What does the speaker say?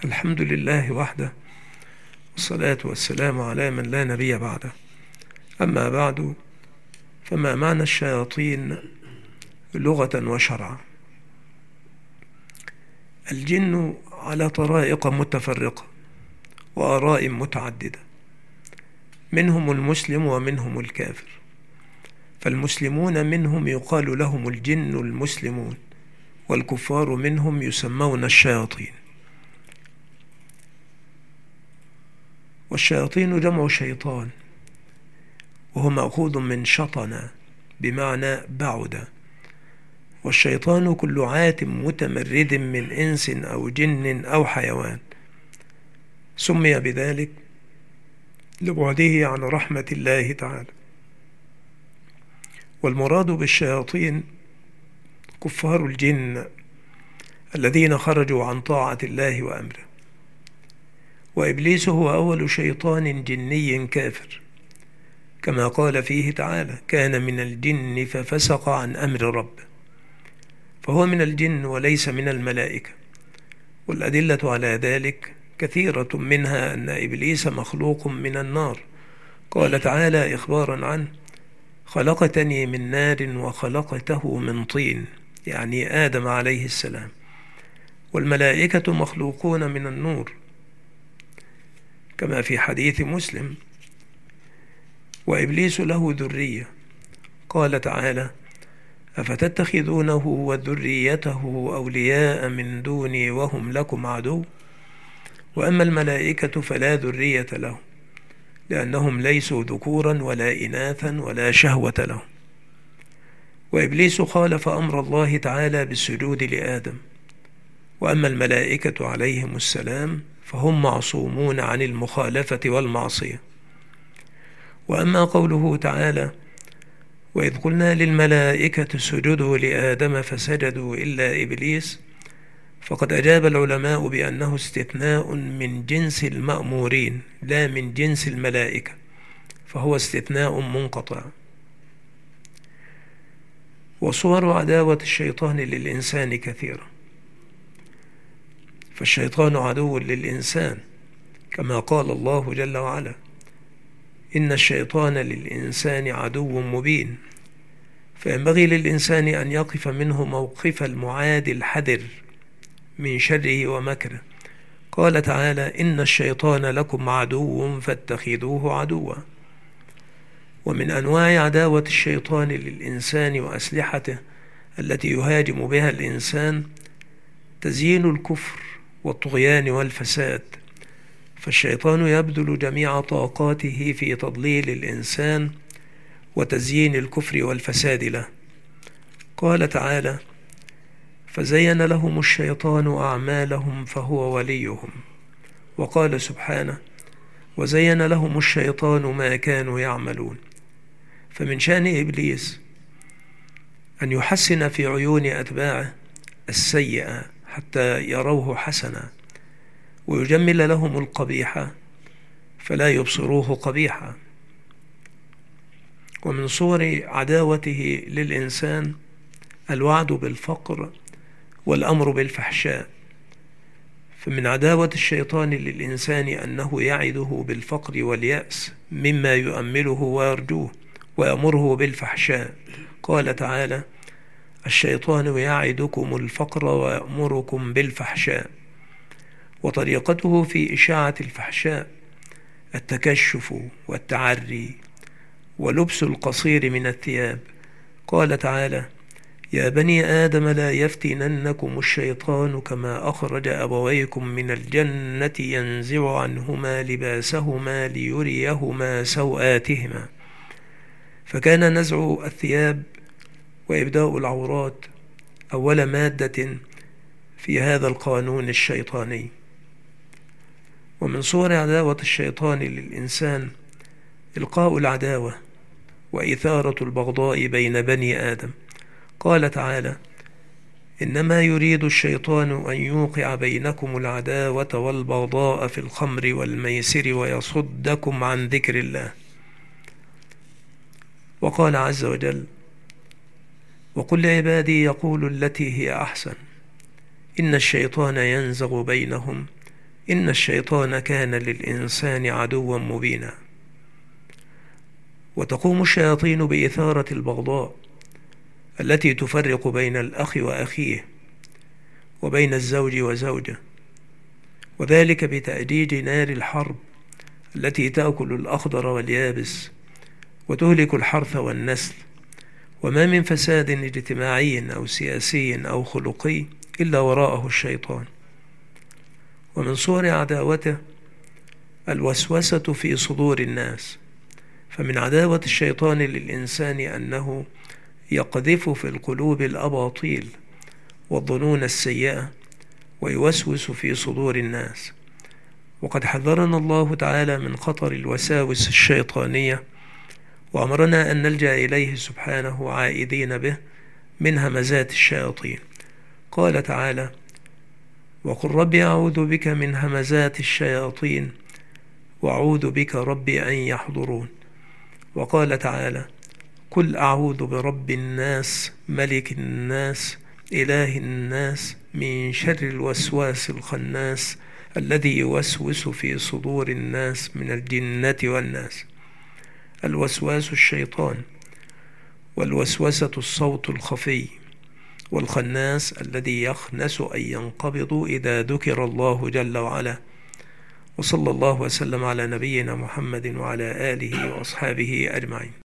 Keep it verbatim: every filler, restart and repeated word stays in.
الحمد لله وحده، والصلاة والسلام على من لا نبي بعده. أما بعد، فما معنى الشياطين لغة وشرعا؟ الجن على طرائق متفرقة وآراء متعددة، منهم المسلم ومنهم الكافر. فالمسلمون منهم يقال لهم الجن المسلمون، والكفار منهم يسمون الشياطين. والشياطين جمع شيطان، وهو مأخوذ من شطن بمعنى بعد، والشيطان كل عات متمرد من إنس أو جن أو حيوان، سمي بذلك لبعده عن رحمة الله تعالى. والمراد بالشياطين كفار الجن الذين خرجوا عن طاعة الله وأمره. وإبليس هو أول شيطان جني كافر، كما قال فيه تعالى: كان من الجن ففسق عن أمر ربه. فهو من الجن وليس من الملائكة، والأدلة على ذلك كثيرة، منها أن إبليس مخلوق من النار. قال تعالى إخبارا عنه: خلقتني من نار وخلقته من طين، يعني آدم عليه السلام. والملائكة مخلوقون من النور، كما في حديث مسلم: وإبليس له ذرية. قال تعالى: أفتتخذونه وذريته أولياء من دوني وهم لكم عدو. وأما الملائكة فلا ذرية لهم، لأنهم ليسوا ذكورا ولا إناثا ولا شهوة لهم. وإبليس خالف أمر الله تعالى بالسجود لآدم. وأما الملائكة عليهم السلام فهم معصومون عن المخالفة والمعصية. وأما قوله تعالى: وإذ قلنا للملائكة اسجدوا لآدم فسجدوا إلا إبليس، فقد أجاب العلماء بأنه استثناء من جنس المأمورين لا من جنس الملائكة، فهو استثناء منقطع. وصور عداوة الشيطان للإنسان كثيرة، فالشيطان عدو للإنسان، كما قال الله جل وعلا: إن الشيطان للإنسان عدو مبين. فينبغي للإنسان أن يقف منه موقف المعادي الحذر من شره ومكره. قال تعالى: إن الشيطان لكم عدو فاتخذوه عدوا. ومن أنواع عداوة الشيطان للإنسان وأسلحته التي يهاجم بها الإنسان تزيين الكفر والطغيان والفساد. فالشيطان يبذل جميع طاقاته في تضليل الإنسان وتزيين الكفر والفساد له. قال تعالى: فزين لهم الشيطان أعمالهم فهو وليهم. وقال سبحانه: وزين لهم الشيطان ما كانوا يعملون. فمن شأن إبليس أن يحسن في عيون أتباعه السيئة حتى يروه حسنا، ويجمل لهم القبيح فلا يبصروه قبيحا. ومن صور عداوته للإنسان الوعد بالفقر والأمر بالفحشاء. فمن عداوة الشيطان للإنسان أنه يعده بالفقر واليأس مما يؤمله ويرجوه، ويأمره بالفحشاء. قال تعالى: الشيطان يعدكم الفقر ويأمركم بالفحشاء. وطريقته في إشاعة الفحشاء التكشف والتعري ولبس القصير من الثياب. قال تعالى: يا بني آدم لا يفتننكم الشيطان كما أخرج أبويكم من الجنة ينزع عنهما لباسهما ليريهما سوآتهما. فكان نزع الثياب وإبداء العورات أول مادة في هذا القانون الشيطاني. ومن صور عداوة الشيطان للإنسان إلقاء العداوة وإثارة البغضاء بين بني آدم. قال تعالى: إنما يريد الشيطان أن يوقع بينكم العداوة والبغضاء في الخمر والميسر ويصدكم عن ذكر الله. وقال عز وجل: وقل لعبادي يقولوا التي هي أحسن إن الشيطان ينزغ بينهم إن الشيطان كان للإنسان عدوا مبينا. وتقوم الشياطين بإثارة البغضاء التي تفرق بين الأخ وأخيه وبين الزوج وزوجه، وذلك بتأجيج نار الحرب التي تأكل الأخضر واليابس وتهلك الحرث والنسل. وما من فساد اجتماعي أو سياسي أو خلقي إلا وراءه الشيطان. ومن صور عداوته الوسوسة في صدور الناس، فمن عداوة الشيطان للإنسان أنه يقذف في القلوب الأباطيل والظنون السيئة ويوسوس في صدور الناس. وقد حذرنا الله تعالى من خطر الوساوس الشيطانية، وأمرنا أن نلجأ إليه سبحانه عائدين به من همزات الشياطين. قال تعالى: وقل رب أعوذ بك من همزات الشياطين وأعوذ بك رب أن يحضرون. وقال تعالى: قل أعوذ برب الناس ملك الناس إله الناس من شر الوسواس الخناس الذي يوسوس في صدور الناس من الجنة والناس. الوسواس الشيطان، والوسوسة الصوت الخفي، والخناس الذي يخنس أن ينقبض إذا ذكر الله جل وعلا. وصلى الله وسلم على نبينا محمد وعلى آله وأصحابه أجمعين.